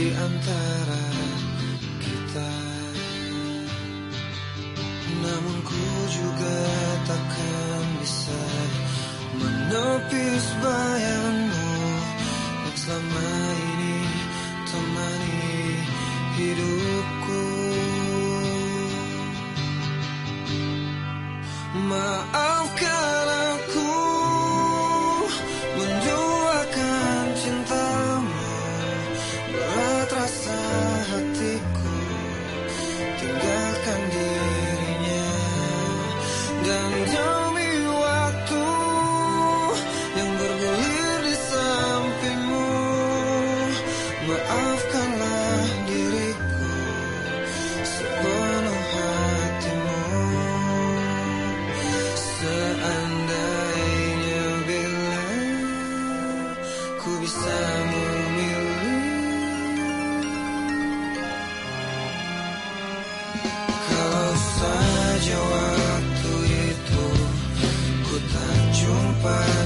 di antara kita. Namun ku juga takkan bisa menepis bayangmu yang selama ini temani hidupku. Maafkan aku menduakan cintamu, berat rasa hatiku tinggalkan dirinya. Dan demi waktu yang bergulir di sampingmu, maafkanlah diriku sepenuh hatimu. Seandainya bila ku bisa memilih, kalau saja waktu itu ku tak jumpa